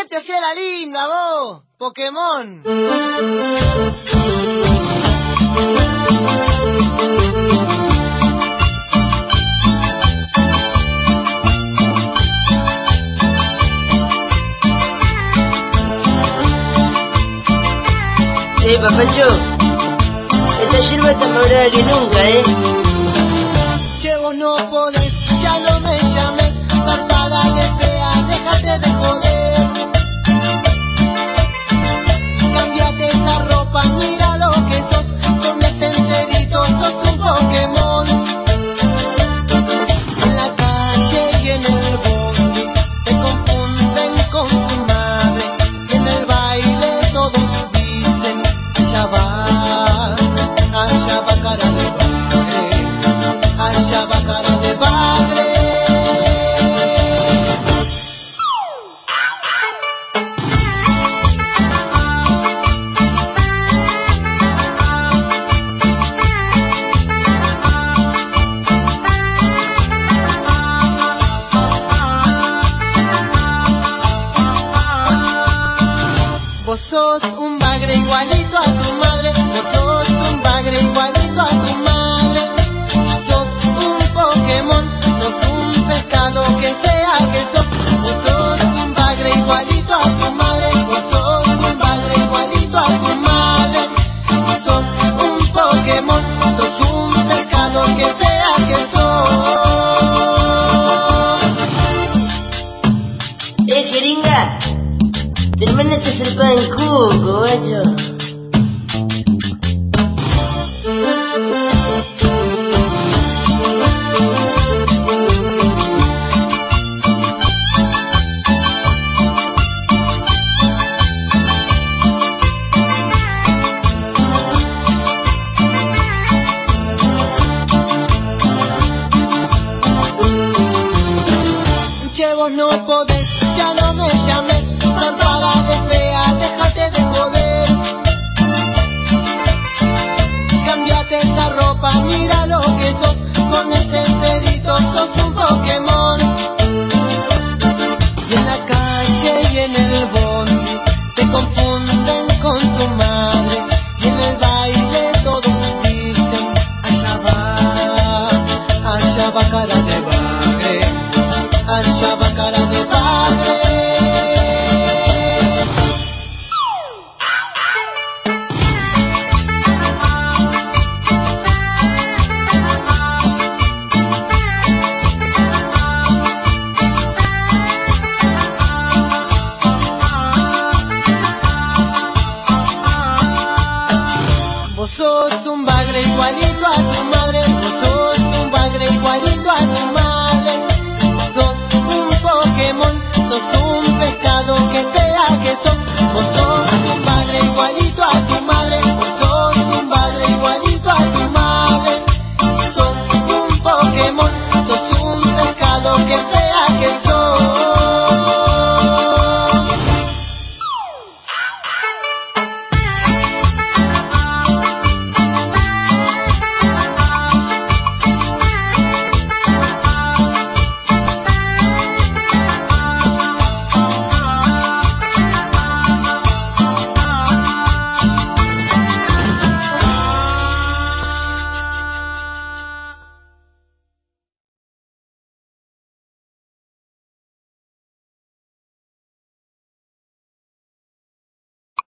te hacía la linda, vos, Pokémon. Papacho, esta yerba está más brava que nunca, Che, vos no podés, ya no me llames, zarpada de fea, déjate de joder. Cámbiate esa ropa, mira lo que sos, con este enterito sos un Pokémon. En la calle y en el bondi te confunden con tu madre, y en el baile todos dicen allá va cara de bagre, allá va cara de bagre. Vos sos un bagre igualito a tu madre, vos sos un bagre igualito a tu madre. Sos un Pokémon, sos un pescado que sea que sos. Vos sos un bagre igualito a tu madre, vos sos un bagre igualito a tu madre. Sos un Pokémon, sos un pescado que sea que sos. Jeringa, termina esta zarpada en cuco, macho. Che, vos no podés, ya no me llames, zarpada de fea, déjate de joder. Cámbiate esa ropa, mira lo que sos, con este cerito sos un Pokémon. Y en la calle y en el bondi te confunden con tu madre, y en el baile todos dicen allá va cara de bagre, allá va cara de bagre. Vos sos un bagre igualito a tu madre.